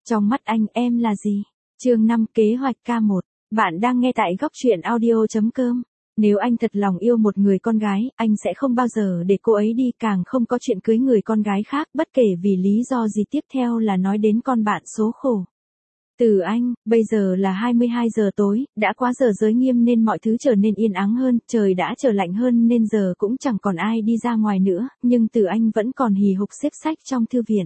Trong mắt anh em là gì? Chương 5 kế hoạch K1. Bạn đang nghe tại góc truyện audio.com. Nếu anh thật lòng yêu một người con gái, anh sẽ không bao giờ để cô ấy đi, càng không có chuyện cưới người con gái khác, bất kể vì lý do gì. Tiếp theo là nói đến con bạn số khổ. Từ Anh, bây giờ là 22 giờ tối, đã quá giờ giới nghiêm nên mọi thứ trở nên yên ắng hơn, trời đã trở lạnh hơn nên giờ cũng chẳng còn ai đi ra ngoài nữa, nhưng Từ Anh vẫn còn hì hục xếp sách trong thư viện.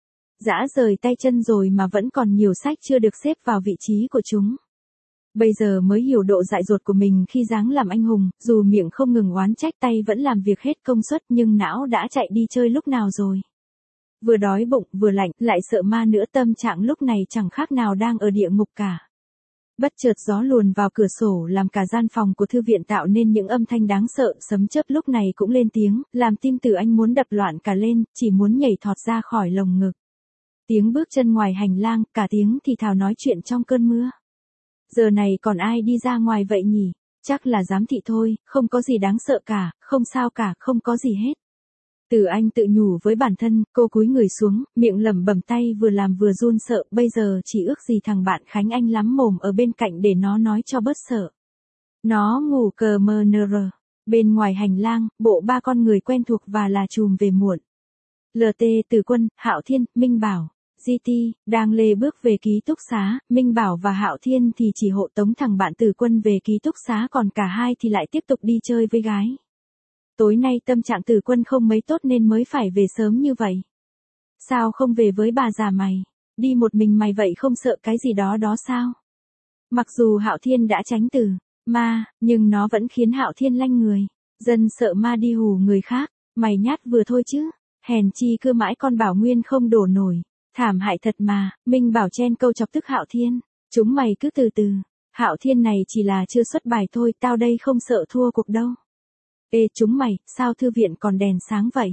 Dã rời tay chân rồi mà vẫn còn nhiều sách chưa được xếp vào vị trí của chúng. Bây giờ mới hiểu độ dại dột của mình khi dáng làm anh hùng, dù miệng không ngừng oán trách, tay vẫn làm việc hết công suất, nhưng não đã chạy đi chơi lúc nào rồi. Vừa đói bụng, vừa lạnh, lại sợ ma nữa, tâm trạng lúc này chẳng khác nào đang ở địa ngục cả. Bất chợt gió luồn vào cửa sổ làm cả gian phòng của thư viện tạo nên những âm thanh đáng sợ, sấm chớp lúc này cũng lên tiếng, làm tim Từ Anh muốn đập loạn cả lên, chỉ muốn nhảy thọt ra khỏi lồng ngực. Tiếng bước chân ngoài hành lang, cả tiếng thì thào nói chuyện trong cơn mưa. Giờ này còn ai đi ra ngoài vậy nhỉ? Chắc là giám thị thôi, không có gì đáng sợ cả, không sao cả, không có gì hết. Từ Anh tự nhủ với bản thân, cô cúi người xuống, miệng lẩm bẩm, tay vừa làm vừa run sợ, bây giờ chỉ ước gì thằng bạn Khánh Anh lắm mồm ở bên cạnh để nó nói cho bớt sợ. Nó ngủ cờ mờ nờ rờ. Bên ngoài hành lang, bộ ba con người quen thuộc và là chùm về muộn. LT, Từ Quân, Hạo Thiên, Minh Bảo. GT, đang lê bước về ký túc xá, Minh Bảo và Hạo Thiên thì chỉ hộ tống thằng bạn Từ Quân về ký túc xá, còn cả hai thì lại tiếp tục đi chơi với gái. Tối nay tâm trạng Từ Quân không mấy tốt nên mới phải về sớm như vậy. Sao không về với bà già mày? Đi một mình mày vậy không sợ cái gì đó đó sao? Mặc dù Hạo Thiên đã tránh từ ma, nhưng nó vẫn khiến Hạo Thiên lanh người. Dân sợ ma đi hù người khác, mày nhát vừa thôi chứ. Hèn chi cứ mãi con Bảo Nguyên không đổ nổi. Thảm hại thật mà. Minh Bảo chen câu chọc tức Hạo Thiên. Chúng mày cứ từ từ. Hạo Thiên này chỉ là chưa xuất bài thôi, tao đây không sợ thua cuộc đâu. Ê chúng mày, sao thư viện còn đèn sáng vậy?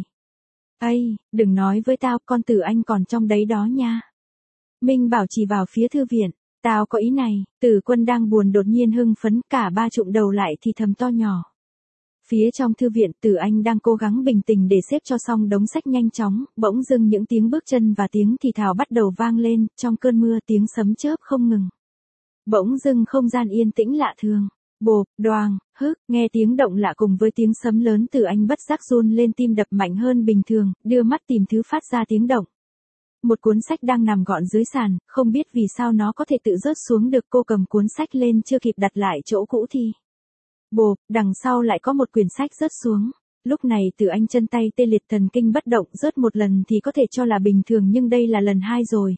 Ây, đừng nói với tao, con Từ Anh còn trong đấy đó nha. Minh Bảo chỉ vào phía thư viện. Tao có ý này. Từ Quân đang buồn đột nhiên hưng phấn, cả ba trụm đầu lại thì thầm to nhỏ. Phía trong thư viện, Từ Anh đang cố gắng bình tĩnh để xếp cho xong đống sách nhanh chóng, bỗng dưng những tiếng bước chân và tiếng thì thào bắt đầu vang lên, trong cơn mưa tiếng sấm chớp không ngừng. Bỗng dưng không gian yên tĩnh lạ thường. Bộp, đoàng, hức, nghe tiếng động lạ cùng với tiếng sấm lớn, Từ Anh bất giác run lên, tim đập mạnh hơn bình thường, đưa mắt tìm thứ phát ra tiếng động. Một cuốn sách đang nằm gọn dưới sàn, không biết vì sao nó có thể tự rớt xuống được, cô cầm cuốn sách lên chưa kịp đặt lại chỗ cũ thì bộp, đằng sau lại có một quyển sách rớt xuống. Lúc này Từ Anh chân tay tê liệt, thần kinh bất động, rớt một lần thì có thể cho là bình thường, nhưng đây là lần hai rồi,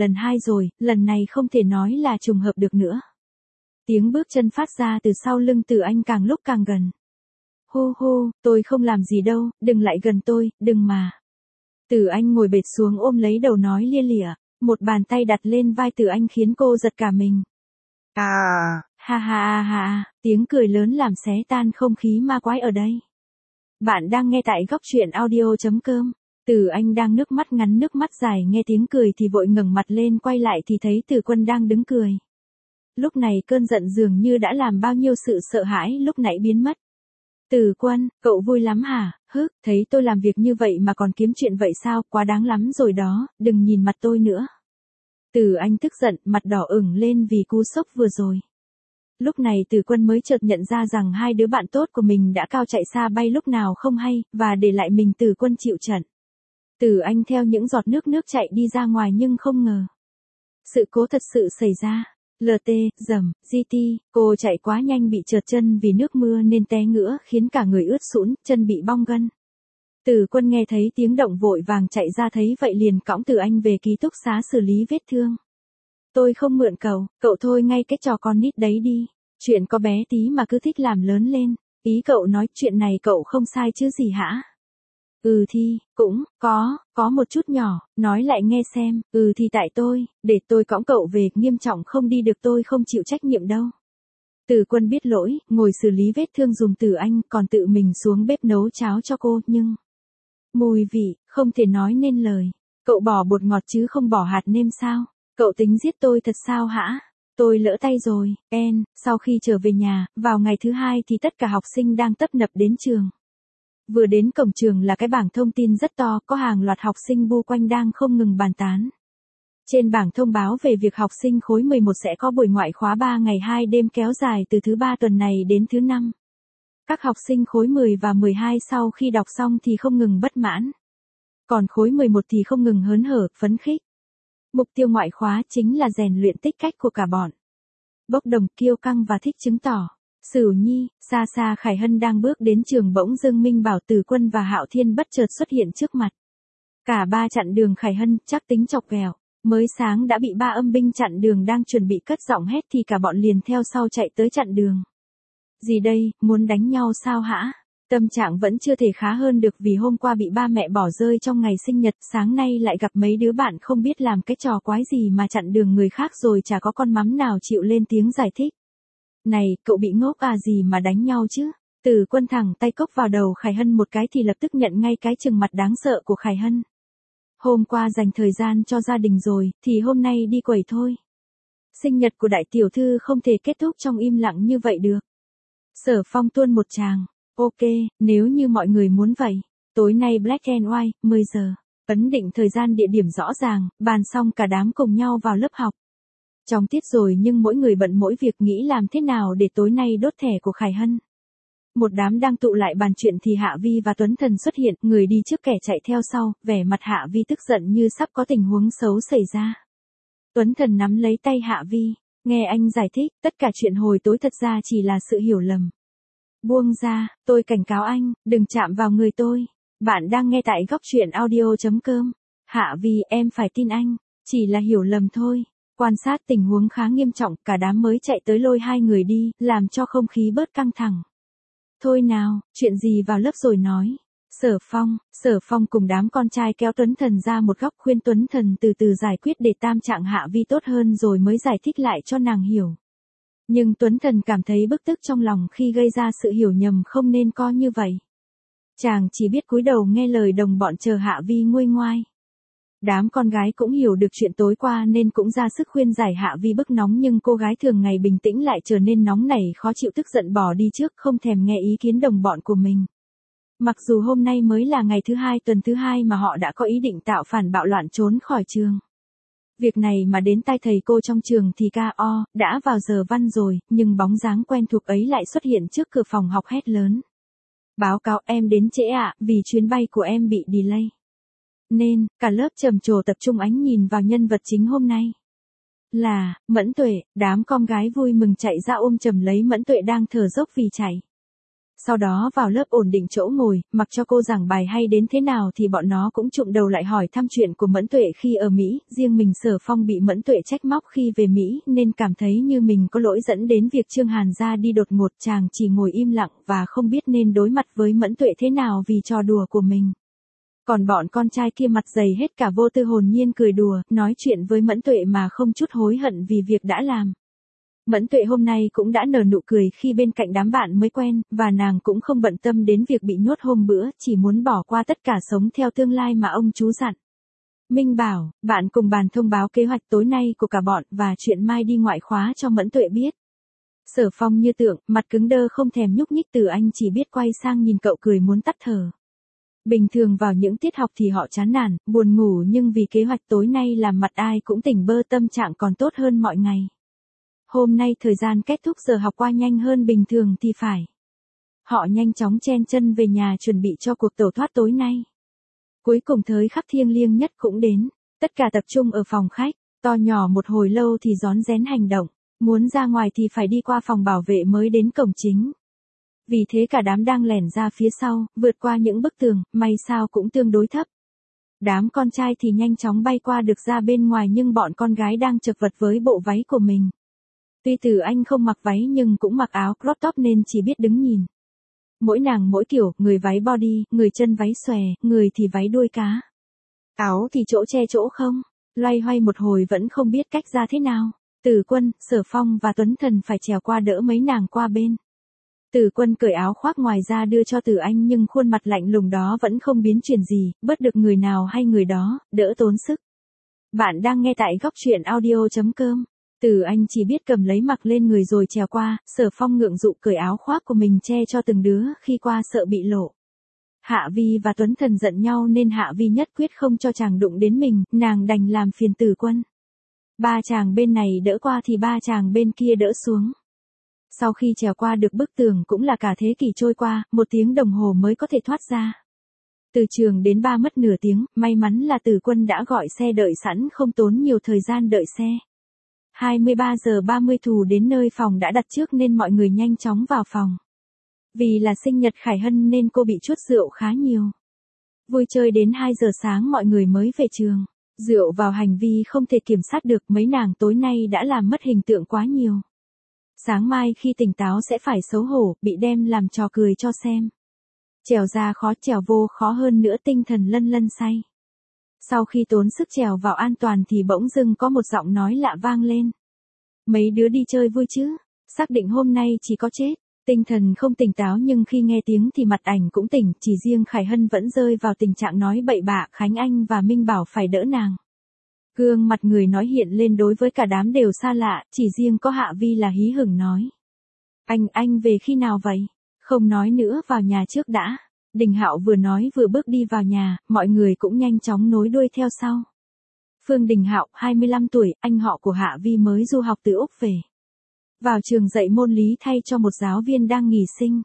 lần này không thể nói là trùng hợp được nữa. Tiếng bước chân phát ra từ sau lưng Từ Anh càng lúc càng gần. Hô hô, tôi không làm gì đâu, đừng lại gần tôi, đừng mà. Từ Anh ngồi bệt xuống ôm lấy đầu nói lia lịa, một bàn tay đặt lên vai Từ Anh khiến cô giật cả mình. Ha ha ha, tiếng cười lớn làm xé tan không khí ma quái ở đây. Bạn đang nghe tại góc truyện audio.com. Từ Anh đang nước mắt ngắn nước mắt dài, nghe tiếng cười thì vội ngẩng mặt lên, quay lại thì thấy Từ Quân đang đứng cười. Lúc này cơn giận dường như đã làm bao nhiêu sự sợ hãi lúc nãy biến mất. Từ Quân, cậu vui lắm hả? Hức, thấy tôi làm việc như vậy mà còn kiếm chuyện vậy sao? Quá đáng lắm rồi đó, đừng nhìn mặt tôi nữa. Từ Anh tức giận, mặt đỏ ửng lên vì cú sốc vừa rồi. Lúc này Từ Quân mới chợt nhận ra rằng hai đứa bạn tốt của mình đã cao chạy xa bay lúc nào không hay, và để lại mình Từ Quân chịu trận. Từ Anh theo những giọt nước chạy đi ra ngoài, nhưng không ngờ sự cố thật sự xảy ra. LT, dầm, GT, cô chạy quá nhanh bị trượt chân vì nước mưa nên té ngửa, khiến cả người ướt sũng, chân bị bong gân. Từ Quân nghe thấy tiếng động vội vàng chạy ra, thấy vậy liền cõng Từ Anh về ký túc xá xử lý vết thương. Tôi không mượn cậu thôi ngay cái trò con nít đấy đi. Chuyện có bé tí mà cứ thích làm lớn lên. Ý cậu nói chuyện này cậu không sai chứ gì hả? Ừ thì, cũng, có một chút nhỏ, nói lại nghe xem, thì tại tôi, để tôi cõng cậu về, nghiêm trọng không đi được tôi không chịu trách nhiệm đâu. Từ Quân biết lỗi, ngồi xử lý vết thương dùm Từ Anh, còn tự mình xuống bếp nấu cháo cho cô, nhưng mùi vị, không thể nói nên lời. Cậu bỏ bột ngọt chứ không bỏ hạt nêm sao? Cậu tính giết tôi thật sao hả? Tôi lỡ tay rồi, sau khi trở về nhà, vào ngày thứ hai thì tất cả học sinh đang tấp nập đến trường. Vừa đến cổng trường là cái bảng thông tin rất to, có hàng loạt học sinh bu quanh đang không ngừng bàn tán. Trên bảng thông báo về việc học sinh khối 11 sẽ có buổi ngoại khóa 3 ngày 2 đêm kéo dài từ thứ 3 tuần này đến thứ 5. Các học sinh khối 10 và 12 sau khi đọc xong thì không ngừng bất mãn. Còn khối 11 thì không ngừng hớn hở, phấn khích. Mục tiêu ngoại khóa chính là rèn luyện tích cách của cả bọn. Bốc đồng, kiêu căng và thích chứng tỏ. Sửu Nhi, xa xa Khải Hân đang bước đến trường bỗng dưng Minh Bảo, Từ Quân và Hạo Thiên bất chợt xuất hiện trước mặt. Cả ba chặn đường Khải Hân, chắc tính chọc ghẹo. Mới sáng đã bị ba âm binh chặn đường, đang chuẩn bị cất giọng hét thì cả bọn liền theo sau chạy tới chặn đường. Gì đây, muốn đánh nhau sao hả? Tâm trạng vẫn chưa thể khá hơn được vì hôm qua bị ba mẹ bỏ rơi trong ngày sinh nhật, sáng nay lại gặp mấy đứa bạn không biết làm cái trò quái gì mà chặn đường người khác rồi chả có con mắm nào chịu lên tiếng giải thích. Này, cậu bị ngốc à gì mà đánh nhau chứ? Từ Quân thẳng tay cốc vào đầu Khải Hân một cái thì lập tức nhận ngay cái trừng mặt đáng sợ của Khải Hân. Hôm qua dành thời gian cho gia đình rồi, thì hôm nay đi quẩy thôi. Sinh nhật của đại tiểu thư không thể kết thúc trong im lặng như vậy được. Sở Phong tuôn một tràng. Ok, nếu như mọi người muốn vậy. Tối nay Black and White, 10 giờ. Ấn định thời gian địa điểm rõ ràng, bàn xong cả đám cùng nhau vào lớp học. Trong tiết rồi nhưng mỗi người bận mỗi việc, nghĩ làm thế nào để tối nay đốt thẻ của Khải Hân. Một đám đang tụ lại bàn chuyện thì Hạ Vi và Tuấn Thần xuất hiện, người đi trước kẻ chạy theo sau, vẻ mặt Hạ Vi tức giận như sắp có tình huống xấu xảy ra. Tuấn Thần nắm lấy tay Hạ Vi, nghe anh giải thích, tất cả chuyện hồi tối thật ra chỉ là sự hiểu lầm. Buông ra, tôi cảnh cáo anh, đừng chạm vào người tôi. Bạn đang nghe tại góc truyện audio.com. Hạ Vi, em phải tin anh, chỉ là hiểu lầm thôi. Quan sát tình huống khá nghiêm trọng, cả đám mới chạy tới lôi hai người đi, làm cho không khí bớt căng thẳng. Thôi nào, chuyện gì vào lớp rồi nói. Sở Phong cùng đám con trai kéo Tuấn Thần ra một góc, khuyên Tuấn Thần từ từ giải quyết để tam trạng Hạ Vi tốt hơn rồi mới giải thích lại cho nàng hiểu. Nhưng Tuấn Thần cảm thấy bức tức trong lòng khi gây ra sự hiểu nhầm không nên có như vậy. Chàng chỉ biết cúi đầu nghe lời đồng bọn chờ Hạ Vi nguôi ngoai. Đám con gái cũng hiểu được chuyện tối qua nên cũng ra sức khuyên giải Hạ Vi bức nóng, nhưng cô gái thường ngày bình tĩnh lại trở nên nóng nảy khó chịu, tức giận bỏ đi trước, không thèm nghe ý kiến đồng bọn của mình. Mặc dù hôm nay mới là ngày thứ 2 tuần thứ 2 mà họ đã có ý định tạo phản bạo loạn trốn khỏi trường. Việc này mà đến tai thầy cô trong trường thì K.O. đã vào giờ văn rồi, nhưng bóng dáng quen thuộc ấy lại xuất hiện trước cửa phòng học hét lớn. Báo cáo em đến trễ ạ, vì chuyến bay của em bị delay. Nên, cả lớp trầm trồ tập trung ánh nhìn vào nhân vật chính hôm nay. Là, Mẫn Tuệ, đám con gái vui mừng chạy ra ôm chầm lấy Mẫn Tuệ đang thở dốc vì chạy. Sau đó vào lớp ổn định chỗ ngồi, mặc cho cô giảng bài hay đến thế nào thì bọn nó cũng chụm đầu lại hỏi thăm chuyện của Mẫn Tuệ khi ở Mỹ, riêng mình Sở Phong bị Mẫn Tuệ trách móc khi về Mỹ nên cảm thấy như mình có lỗi dẫn đến việc Trương Hàn ra đi đột ngột, chàng chỉ ngồi im lặng và không biết nên đối mặt với Mẫn Tuệ thế nào vì trò đùa của mình. Còn bọn con trai kia mặt dày hết cả vô tư hồn nhiên cười đùa, nói chuyện với Mẫn Tuệ mà không chút hối hận vì việc đã làm. Mẫn Tuệ hôm nay cũng đã nở nụ cười khi bên cạnh đám bạn mới quen, và nàng cũng không bận tâm đến việc bị nhốt hôm bữa, chỉ muốn bỏ qua tất cả sống theo tương lai mà ông chú dặn. Minh bảo, bạn cùng bàn thông báo kế hoạch tối nay của cả bọn và chuyện mai đi ngoại khóa cho Mẫn Tuệ biết. Sở Phong như tượng, mặt cứng đơ không thèm nhúc nhích, Từ Anh chỉ biết quay sang nhìn cậu cười muốn tắt thở. Bình thường vào những tiết học thì họ chán nản, buồn ngủ, nhưng vì kế hoạch tối nay làm mặt ai cũng tỉnh bơ, tâm trạng còn tốt hơn mọi ngày. Hôm nay thời gian kết thúc giờ học qua nhanh hơn bình thường thì phải. Họ nhanh chóng chen chân về nhà chuẩn bị cho cuộc tẩu thoát tối nay. Cuối cùng thời khắc thiêng liêng nhất cũng đến. Tất cả tập trung ở phòng khách, to nhỏ một hồi lâu thì rón rén hành động. Muốn ra ngoài thì phải đi qua phòng bảo vệ mới đến cổng chính. Vì thế cả đám đang lẻn ra phía sau, vượt qua những bức tường, may sao cũng tương đối thấp. Đám con trai thì nhanh chóng bay qua được ra bên ngoài, nhưng bọn con gái đang chật vật với bộ váy của mình. Tuy Từ Anh không mặc váy nhưng cũng mặc áo crop top nên chỉ biết đứng nhìn. Mỗi nàng mỗi kiểu, người váy body, người chân váy xòe, người thì váy đuôi cá. Áo thì chỗ che chỗ không, loay hoay một hồi vẫn không biết cách ra thế nào. Từ Quân, Sở Phong và Tuấn Thần phải trèo qua đỡ mấy nàng qua bên. Từ Quân cởi áo khoác ngoài ra đưa cho Từ Anh, nhưng khuôn mặt lạnh lùng đó vẫn không biến chuyển gì, bớt được người nào hay người đó, đỡ tốn sức. Bạn đang nghe tại góc truyện audio.com. Từ Anh chỉ biết cầm lấy mặc lên người rồi trèo qua, Sở Phong ngượng dụ cởi áo khoác của mình che cho từng đứa khi qua sợ bị lộ. Hạ Vi và Tuấn Thần giận nhau nên Hạ Vi nhất quyết không cho chàng đụng đến mình, nàng đành làm phiền Từ Quân. Ba chàng bên này đỡ qua thì ba chàng bên kia đỡ xuống. Sau khi trèo qua được bức tường cũng là cả thế kỷ trôi qua, 1 tiếng đồng hồ mới có thể thoát ra. Từ trường đến ba mất nửa tiếng, may mắn là Từ Quân đã gọi xe đợi sẵn không tốn nhiều thời gian đợi xe. 23 giờ 30 Thù đến nơi phòng đã đặt trước nên mọi người nhanh chóng vào phòng. Vì là sinh nhật Khải Hân nên cô bị chút rượu khá nhiều. Vui chơi đến 2 giờ sáng mọi người mới về trường. Rượu vào hành vi không thể kiểm soát được, mấy nàng tối nay đã làm mất hình tượng quá nhiều. Sáng mai khi tỉnh táo sẽ phải xấu hổ, bị đem làm trò cười cho xem. Trèo ra khó trèo vô khó hơn nữa, tinh thần lân lân say. Sau khi tốn sức trèo vào an toàn thì bỗng dưng có một giọng nói lạ vang lên. Mấy đứa đi chơi vui chứ? Xác định hôm nay chỉ có chết. Tinh thần không tỉnh táo nhưng khi nghe tiếng thì mặt ảnh cũng tỉnh, chỉ riêng Khải Hân vẫn rơi vào tình trạng nói bậy bạ, Khánh Anh và Minh bảo phải đỡ nàng. Gương mặt người nói hiện lên đối với cả đám đều xa lạ, chỉ riêng có Hạ Vi là hí hửng nói. Anh về khi nào vậy? Không nói nữa, vào nhà trước đã. Đình Hạo vừa nói vừa bước đi vào nhà, mọi người cũng nhanh chóng nối đuôi theo sau. Phương Đình Hạo, 25 tuổi, anh họ của Hạ Vi mới du học từ Úc về. Vào trường dạy môn lý thay cho một giáo viên đang nghỉ sinh.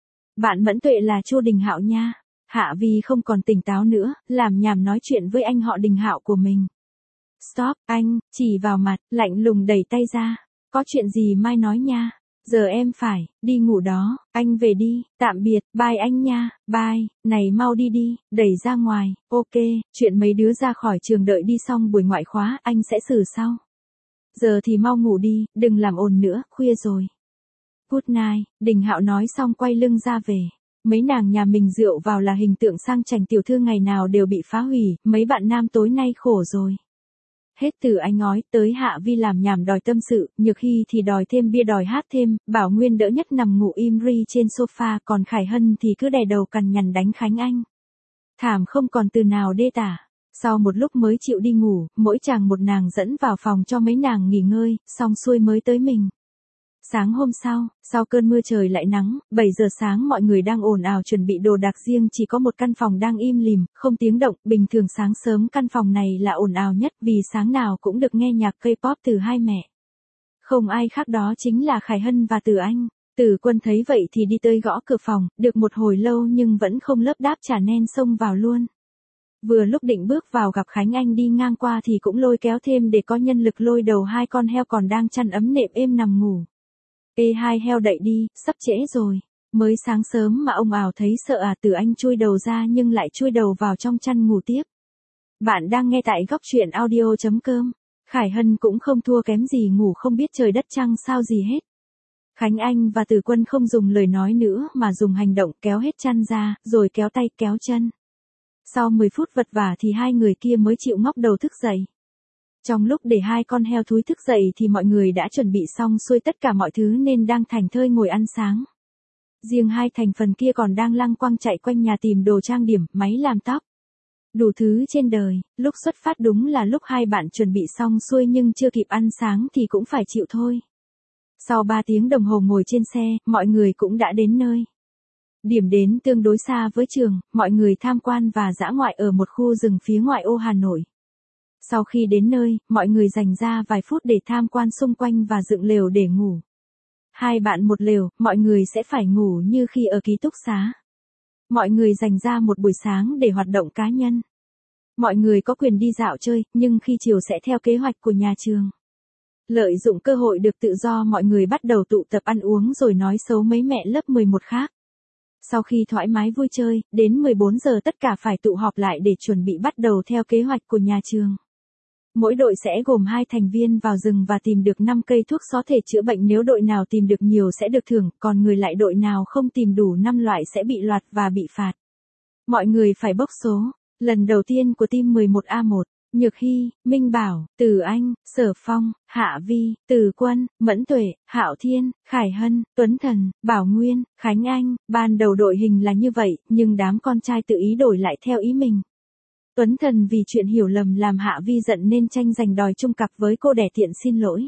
Bạn Mẫn Tuệ là Chu Đình Hạo nha. Hạ Vi không còn tỉnh táo nữa, làm nhảm nói chuyện với anh họ Đình Hạo của mình. Stop, anh, chỉ vào mặt, lạnh lùng đẩy tay ra. Có chuyện gì mai nói nha. Giờ em phải, đi ngủ đó, anh về đi, tạm biệt, bye anh nha, bye, này mau đi đi, đẩy ra ngoài, ok, chuyện mấy đứa ra khỏi trường đợi đi xong buổi ngoại khóa, anh sẽ xử sau. Giờ thì mau ngủ đi, đừng làm ồn nữa, khuya rồi. Good night, Đình Hạo nói xong quay lưng ra về. Mấy nàng nhà mình rượu vào là hình tượng sang chảnh tiểu thư ngày nào đều bị phá hủy, mấy bạn nam tối nay khổ rồi. Hết từ anh nói tới Hạ Vi làm nhảm đòi tâm sự, Nhược Hy thì đòi thêm bia đòi hát thêm, Bảo Nguyên đỡ nhất nằm ngủ im ri trên sofa, còn Khải Hân thì cứ đè đầu cằn nhằn đánh Khánh Anh. Thảm không còn từ nào đê tả. Sau một lúc mới chịu đi ngủ, mỗi chàng một nàng dẫn vào phòng cho mấy nàng nghỉ ngơi, xong xuôi mới tới mình. Sáng hôm sau cơn mưa trời lại nắng, 7 giờ sáng mọi người đang ồn ào chuẩn bị đồ đạc riêng, chỉ có một căn phòng đang im lìm, không tiếng động, bình thường sáng sớm căn phòng này là ồn ào nhất vì sáng nào cũng được nghe nhạc K-pop từ hai mẹ. Không ai khác đó chính là Khải Hân và Từ Anh. Từ Quân thấy vậy thì đi tới gõ cửa phòng, được một hồi lâu nhưng vẫn không lấp đáp trả nên xông vào luôn. Vừa lúc định bước vào gặp Khánh Anh đi ngang qua thì cũng lôi kéo thêm để có nhân lực lôi đầu hai con heo còn đang chăn ấm nệm êm nằm ngủ. Ê hai heo đậy đi, sắp trễ rồi. Mới sáng sớm mà ông ào thấy sợ à, Từ Anh chui đầu ra nhưng lại chui đầu vào trong chăn ngủ tiếp. Bạn đang nghe tại góc truyện audio.com. Khải Hân cũng không thua kém gì, ngủ không biết trời đất trăng sao gì hết. Khánh Anh và Từ Quân không dùng lời nói nữa mà dùng hành động kéo hết chăn ra, rồi kéo tay kéo chân. Sau 10 phút vật vả thì hai người kia mới chịu ngóc đầu thức dậy. Trong lúc để hai con heo thúi thức dậy thì mọi người đã chuẩn bị xong xuôi tất cả mọi thứ nên đang thảnh thơi ngồi ăn sáng. Riêng hai thành phần kia còn đang lăng quăng chạy quanh nhà tìm đồ trang điểm, máy làm tóc. Đủ thứ trên đời, lúc xuất phát đúng là lúc hai bạn chuẩn bị xong xuôi nhưng chưa kịp ăn sáng thì cũng phải chịu thôi. Sau 3 tiếng đồng hồ ngồi trên xe, mọi người cũng đã đến nơi. Điểm đến tương đối xa với trường, mọi người tham quan và dã ngoại ở một khu rừng phía ngoại ô Hà Nội. Sau khi đến nơi, mọi người dành ra vài phút để tham quan xung quanh và dựng lều để ngủ. Hai bạn một lều, mọi người sẽ phải ngủ như khi ở ký túc xá. Mọi người dành ra một buổi sáng để hoạt động cá nhân. Mọi người có quyền đi dạo chơi, nhưng khi chiều sẽ theo kế hoạch của nhà trường. Lợi dụng cơ hội được tự do, mọi người bắt đầu tụ tập ăn uống rồi nói xấu mấy mẹ lớp 11 khác. Sau khi thoải mái vui chơi, đến 14 giờ tất cả phải tụ họp lại để chuẩn bị bắt đầu theo kế hoạch của nhà trường. Mỗi đội sẽ gồm 2 thành viên vào rừng và tìm được 5 cây thuốc có thể chữa bệnh, nếu đội nào tìm được nhiều sẽ được thưởng, còn người lại đội nào không tìm đủ 5 loại sẽ bị loạt và bị phạt. Mọi người phải bốc số. Lần đầu tiên của team 11A1, Nhược Hy, Minh Bảo, Từ Anh, Sở Phong, Hạ Vi, Từ Quân, Mẫn Tuệ, Hạo Thiên, Khải Hân, Tuấn Thần, Bảo Nguyên, Khánh Anh. Ban đầu đội hình là như vậy, nhưng đám con trai tự ý đổi lại theo ý mình. Tuấn Thần vì chuyện hiểu lầm làm Hạ Vi giận nên tranh giành đòi chung cặp với cô đẻ tiện xin lỗi.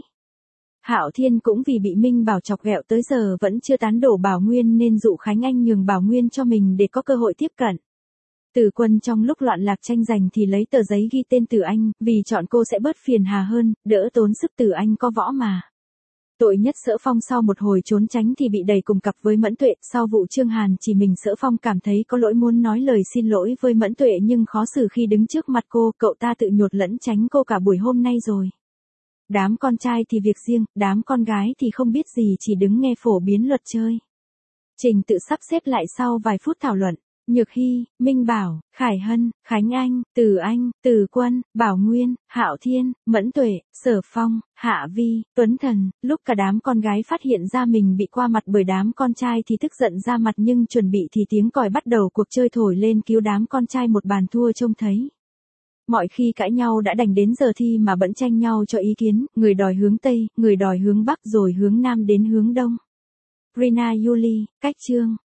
Hạo Thiên cũng vì bị Minh Bảo chọc ghẹo tới giờ vẫn chưa tán đổ Bảo Nguyên nên dụ Khánh Anh nhường Bảo Nguyên cho mình để có cơ hội tiếp cận. Từ Quân trong lúc loạn lạc tranh giành thì lấy tờ giấy ghi tên Từ Anh, vì chọn cô sẽ bớt phiền hà hơn, đỡ tốn sức. Từ Anh có võ mà. Tội nhất Sở Phong sau một hồi trốn tránh thì bị đẩy cùng cặp với Mẫn Tuệ. Sau vụ Trương Hàn chỉ mình Sở Phong cảm thấy có lỗi, muốn nói lời xin lỗi với Mẫn Tuệ nhưng khó xử khi đứng trước mặt cô. Cậu ta tự nhột lẫn tránh cô cả buổi hôm nay rồi. Đám con trai thì việc riêng, đám con gái thì không biết gì, chỉ đứng nghe phổ biến luật chơi. Trình tự sắp xếp lại sau vài phút thảo luận. Nhược Hy, Minh Bảo, Khải Hân, Khánh Anh, Từ Quân, Bảo Nguyên, Hạo Thiên, Mẫn Tuệ, Sở Phong, Hạ Vi, Tuấn Thần. Lúc cả đám con gái phát hiện ra mình bị qua mặt bởi đám con trai thì tức giận ra mặt, nhưng chuẩn bị thì tiếng còi bắt đầu cuộc chơi thổi lên cứu đám con trai một bàn thua trông thấy. Mọi khi cãi nhau đã đành đến giờ thi mà vẫn tranh nhau cho ý kiến, người đòi hướng Tây, người đòi hướng Bắc rồi hướng Nam đến hướng Đông. Rina Yuli, Cách Chương.